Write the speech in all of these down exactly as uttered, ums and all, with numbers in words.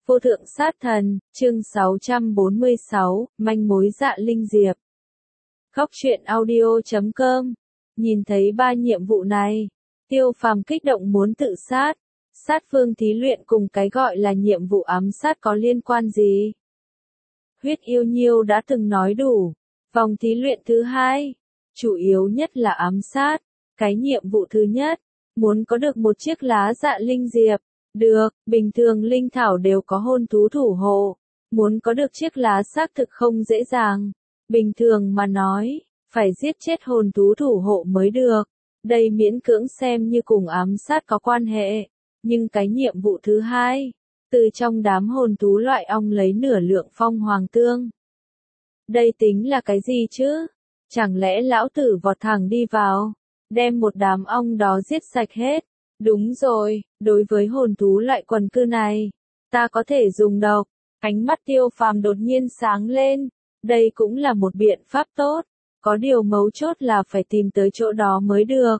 Vô thượng sát thần, chương sáu trăm bốn mươi sáu, manh mối Dạ Linh Diệp. Góc truyện audio chấm com. Nhìn thấy ba nhiệm vụ này, Tiêu Phàm kích động muốn tự sát. Sát phương thí luyện cùng cái gọi là nhiệm vụ ám sát có liên quan gì? Huyết Yêu Nhiêu đã từng nói đủ. Vòng thí luyện thứ hai, chủ yếu nhất là ám sát. Cái nhiệm vụ thứ nhất, muốn có được một chiếc lá Dạ Linh Diệp. Được, bình thường linh thảo đều có hồn thú thủ hộ. Muốn có được chiếc lá xác thực không dễ dàng. Bình thường mà nói, phải giết chết hồn thú thủ hộ mới được. Đây miễn cưỡng xem như cùng ám sát có quan hệ. Nhưng cái nhiệm vụ thứ hai, từ trong đám hồn thú loại ong lấy nửa lượng phong hoàng tương. Đây tính là cái gì chứ? Chẳng lẽ lão tử vọt thẳng đi vào, đem một đám ong đó giết sạch hết? Đúng rồi, đối với hồn thú loại quần cư này, ta có thể dùng độc. Ánh mắt Tiêu Phàm đột nhiên sáng lên. Đây cũng là một biện pháp tốt. Có điều mấu chốt là phải tìm tới chỗ đó mới được.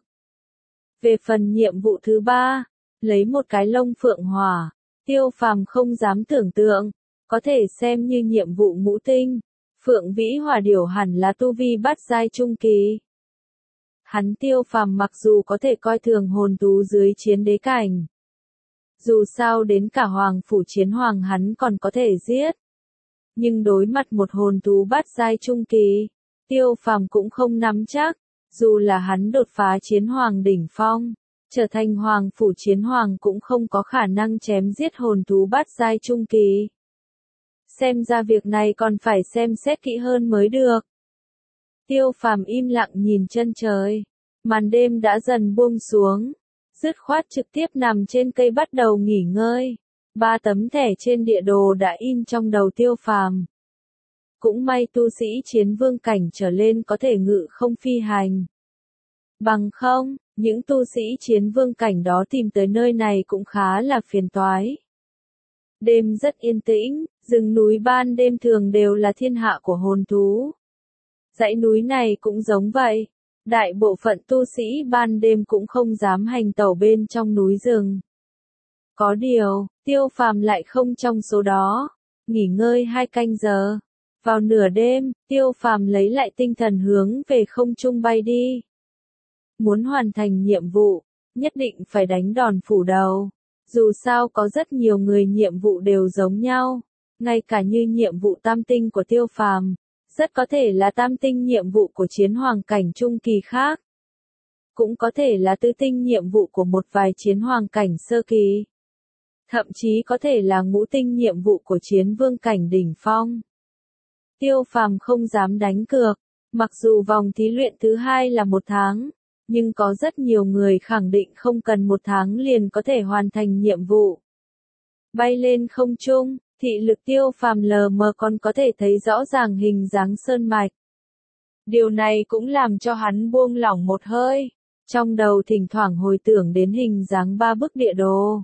Về phần nhiệm vụ thứ ba, lấy một cái lông phượng hỏa, Tiêu Phàm không dám tưởng tượng, có thể xem như nhiệm vụ ngũ tinh. Phượng vĩ hỏa điểu hẳn là tu vi bát giai trung kỳ. Hắn Tiêu Phàm mặc dù có thể coi thường hồn thú dưới chiến đế cảnh. Dù sao đến cả hoàng phủ chiến hoàng hắn còn có thể giết. Nhưng đối mặt một hồn thú bát giai trung kỳ, Tiêu Phàm cũng không nắm chắc. Dù là hắn đột phá chiến hoàng đỉnh phong, trở thành hoàng phủ chiến hoàng cũng không có khả năng chém giết hồn thú bát giai trung kỳ. Xem ra việc này còn phải xem xét kỹ hơn mới được. Tiêu Phàm im lặng nhìn chân trời. Màn đêm đã dần buông xuống. Dứt khoát trực tiếp nằm trên cây bắt đầu nghỉ ngơi. Ba tấm thẻ trên địa đồ đã in trong đầu Tiêu Phàm. Cũng may tu sĩ chiến vương cảnh trở lên có thể ngự không phi hành. Bằng không, những tu sĩ chiến vương cảnh đó tìm tới nơi này cũng khá là phiền toái. Đêm rất yên tĩnh, rừng núi ban đêm thường đều là thiên hạ của hồn thú. Dãy núi này cũng giống vậy. Đại bộ phận tu sĩ ban đêm cũng không dám hành tẩu bên trong núi rừng. Có điều, Tiêu Phàm lại không trong số đó. Nghỉ ngơi hai canh giờ. Vào nửa đêm, Tiêu Phàm lấy lại tinh thần hướng về không trung bay đi. Muốn hoàn thành nhiệm vụ, nhất định phải đánh đòn phủ đầu. Dù sao có rất nhiều người nhiệm vụ đều giống nhau. Ngay cả như nhiệm vụ tam tinh của Tiêu Phàm, rất có thể là tam tinh nhiệm vụ của chiến hoàng cảnh trung kỳ khác. Cũng có thể là tứ tinh nhiệm vụ của một vài chiến hoàng cảnh sơ kỳ. Thậm chí có thể là ngũ tinh nhiệm vụ của chiến vương cảnh đỉnh phong. Tiêu Phàm không dám đánh cược. Mặc dù vòng thí luyện thứ hai là một tháng, nhưng có rất nhiều người khẳng định không cần một tháng liền có thể hoàn thành nhiệm vụ. Bay lên không trung, thị lực Tiêu Phàm lờ mờ còn có thể thấy rõ ràng hình dáng sơn mạch. Điều này cũng làm cho hắn buông lỏng một hơi. Trong đầu thỉnh thoảng hồi tưởng đến hình dáng ba bức địa đồ.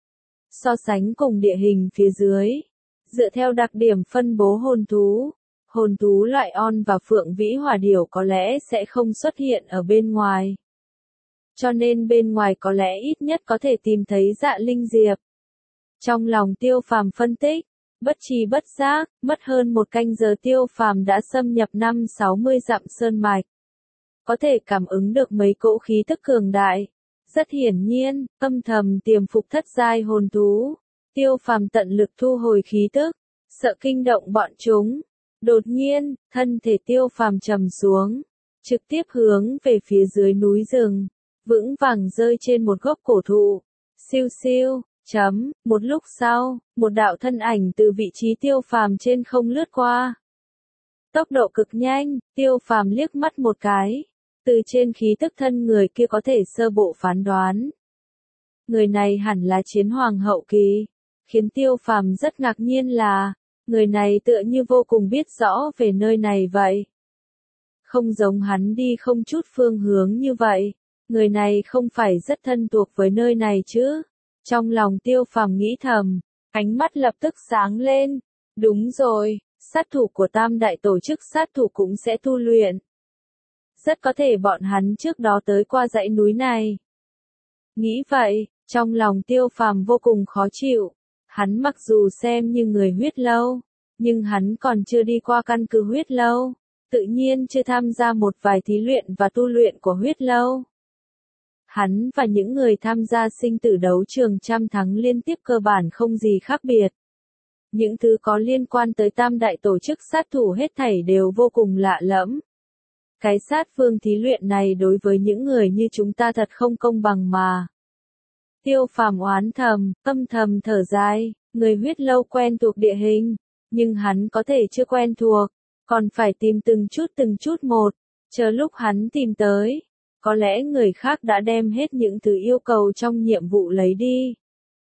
So sánh cùng địa hình phía dưới. Dựa theo đặc điểm phân bố hồn thú, hồn thú loại on và phượng vĩ hỏa điểu có lẽ sẽ không xuất hiện ở bên ngoài. Cho nên bên ngoài có lẽ ít nhất có thể tìm thấy Dạ Linh Diệp. Trong lòng Tiêu Phàm phân tích, bất tri bất giác, mất hơn một canh giờ Tiêu Phàm đã xâm nhập năm sáu mươi dặm sơn mạch. Có thể cảm ứng được mấy cỗ khí tức cường đại. Rất hiển nhiên, âm thầm tiềm phục thất giai hồn thú. Tiêu Phàm tận lực thu hồi khí tức, sợ kinh động bọn chúng. Đột nhiên, thân thể Tiêu Phàm trầm xuống, trực tiếp hướng về phía dưới núi rừng, vững vàng rơi trên một gốc cổ thụ. Siêu siêu, chấm, một lúc sau, một đạo thân ảnh từ vị trí Tiêu Phàm trên không lướt qua. Tốc độ cực nhanh, Tiêu Phàm liếc mắt một cái, từ trên khí tức thân người kia có thể sơ bộ phán đoán. Người này hẳn là chiến hoàng hậu kỳ. Khiến Tiêu Phàm rất ngạc nhiên là, người này tựa như vô cùng biết rõ về nơi này vậy. Không giống hắn đi không chút phương hướng như vậy, người này không phải rất thân thuộc với nơi này chứ. Trong lòng Tiêu Phàm nghĩ thầm, ánh mắt lập tức sáng lên. Đúng rồi, sát thủ của tam đại tổ chức sát thủ cũng sẽ tu luyện. Rất có thể bọn hắn trước đó tới qua dãy núi này. Nghĩ vậy, trong lòng Tiêu Phàm vô cùng khó chịu. Hắn mặc dù xem như người huyết lâu, nhưng hắn còn chưa đi qua căn cứ huyết lâu, tự nhiên chưa tham gia một vài thí luyện và tu luyện của huyết lâu. Hắn và những người tham gia sinh tử đấu trường trăm thắng liên tiếp cơ bản không gì khác biệt. Những thứ có liên quan tới tam đại tổ chức sát thủ hết thảy đều vô cùng lạ lẫm. Cái sát vương thí luyện này đối với những người như chúng ta thật không công bằng mà. Tiêu Phàm oán thầm, âm thầm thở dài, người huyết lâu quen thuộc địa hình, nhưng hắn có thể chưa quen thuộc, còn phải tìm từng chút từng chút một, chờ lúc hắn tìm tới, có lẽ người khác đã đem hết những thứ yêu cầu trong nhiệm vụ lấy đi.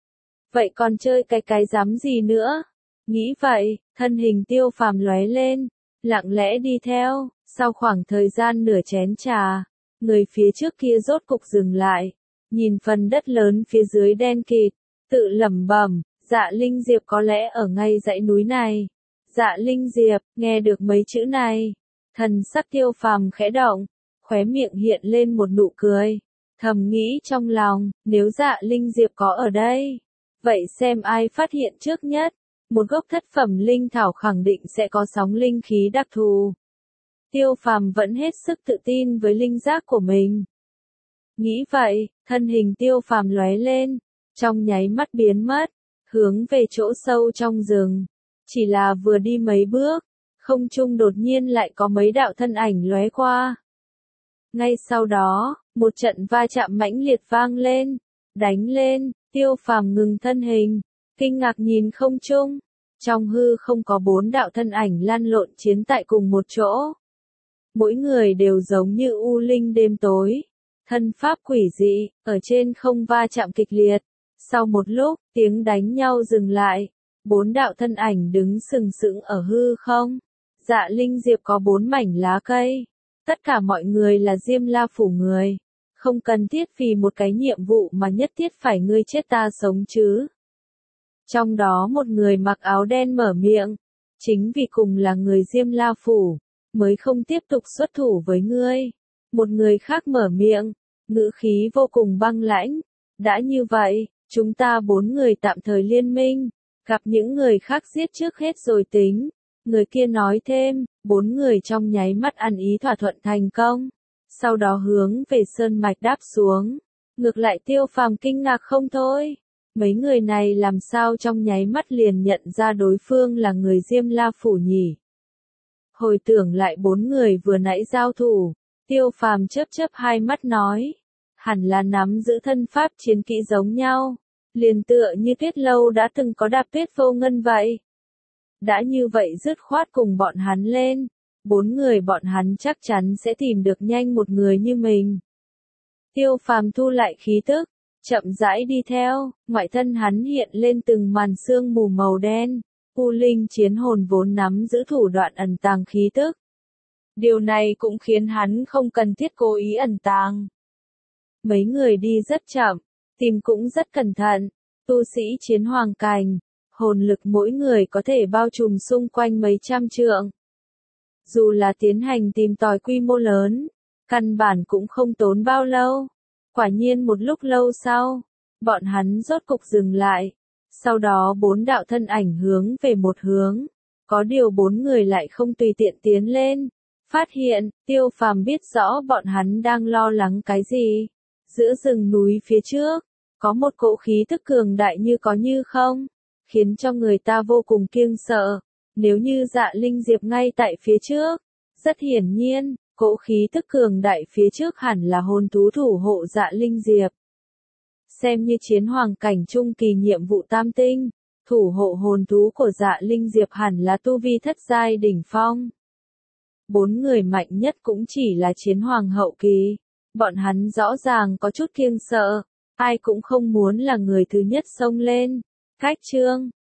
Vậy còn chơi cái cái dám gì nữa? Nghĩ vậy, thân hình Tiêu Phàm lóe lên, lặng lẽ đi theo, sau khoảng thời gian nửa chén trà, người phía trước kia rốt cục dừng lại, nhìn phần đất lớn phía dưới đen kịt, tự lẩm bẩm, Dạ Linh Diệp có lẽ ở ngay dãy núi này. Dạ Linh Diệp, nghe được mấy chữ này, thần sắc Tiêu Phàm khẽ động, khóe miệng hiện lên một nụ cười, thầm nghĩ trong lòng, nếu Dạ Linh Diệp có ở đây, vậy xem ai phát hiện trước nhất, một gốc thất phẩm linh thảo khẳng định sẽ có sóng linh khí đặc thù. Tiêu Phàm vẫn hết sức tự tin với linh giác của mình. Nghĩ vậy, thân hình Tiêu Phàm lóe lên, trong nháy mắt biến mất, hướng về chỗ sâu trong rừng. Chỉ là vừa đi mấy bước, không trung đột nhiên lại có mấy đạo thân ảnh lóe qua. Ngay sau đó, một trận va chạm mãnh liệt vang lên, đánh lên, Tiêu Phàm ngừng thân hình, kinh ngạc nhìn không trung. Trong hư không có bốn đạo thân ảnh lăn lộn chiến tại cùng một chỗ. Mỗi người đều giống như u linh đêm tối, thân pháp quỷ dị, ở trên không va chạm kịch liệt. Sau một lúc, tiếng đánh nhau dừng lại, bốn đạo thân ảnh đứng sừng sững ở hư không. Dạ Linh Diệp có bốn mảnh lá cây. Tất cả mọi người là Diêm La phủ người. Không cần thiết vì một cái nhiệm vụ mà nhất thiết phải ngươi chết ta sống chứ. Trong đó một người mặc áo đen mở miệng. Chính vì cùng là người Diêm La phủ, mới không tiếp tục xuất thủ với ngươi. Một người khác mở miệng, ngữ khí vô cùng băng lãnh. Đã như vậy, chúng ta bốn người tạm thời liên minh, gặp những người khác giết trước hết rồi tính. Người kia nói thêm, bốn người trong nháy mắt ăn ý thỏa thuận thành công. Sau đó hướng về sơn mạch đáp xuống. Ngược lại Tiêu Phàm kinh ngạc không thôi. Mấy người này làm sao trong nháy mắt liền nhận ra đối phương là người Diêm La phủ nhỉ? Hồi tưởng lại bốn người vừa nãy giao thủ, Tiêu Phàm chớp chớp hai mắt nói, hẳn là nắm giữ thân pháp chiến kỹ giống nhau, liền tựa như Tuyết Lâu đã từng có đạp tuyết vô ngân vậy. Đã như vậy dứt khoát cùng bọn hắn lên, bốn người bọn hắn chắc chắn sẽ tìm được nhanh một người như mình. Tiêu Phàm thu lại khí tức, chậm rãi đi theo, ngoại thân hắn hiện lên từng màn sương mù màu đen, U Linh chiến hồn vốn nắm giữ thủ đoạn ẩn tàng khí tức. Điều này cũng khiến hắn không cần thiết cố ý ẩn tàng. Mấy người đi rất chậm, tìm cũng rất cẩn thận, tu sĩ chiến hoàng cảnh, hồn lực mỗi người có thể bao trùm xung quanh mấy trăm trượng. Dù là tiến hành tìm tòi quy mô lớn, căn bản cũng không tốn bao lâu. Quả nhiên một lúc lâu sau, bọn hắn rốt cục dừng lại. Sau đó bốn đạo thân ảnh hướng về một hướng. Có điều bốn người lại không tùy tiện tiến lên. Phát hiện, Tiêu Phàm biết rõ bọn hắn đang lo lắng cái gì. Giữa rừng núi phía trước, có một cỗ khí tức cường đại như có như không, khiến cho người ta vô cùng kiêng sợ. Nếu như Dạ Linh Diệp ngay tại phía trước, rất hiển nhiên, cỗ khí tức cường đại phía trước hẳn là hồn thú thủ hộ Dạ Linh Diệp. Xem như chiến hoàng cảnh trung kỳ nhiệm vụ tam tinh, thủ hộ hồn thú của Dạ Linh Diệp hẳn là tu vi thất giai đỉnh phong. Bốn người mạnh nhất cũng chỉ là chiến hoàng hậu kỳ, bọn hắn rõ ràng có chút kiêng sợ, ai cũng không muốn là người thứ nhất xông lên. Cách chương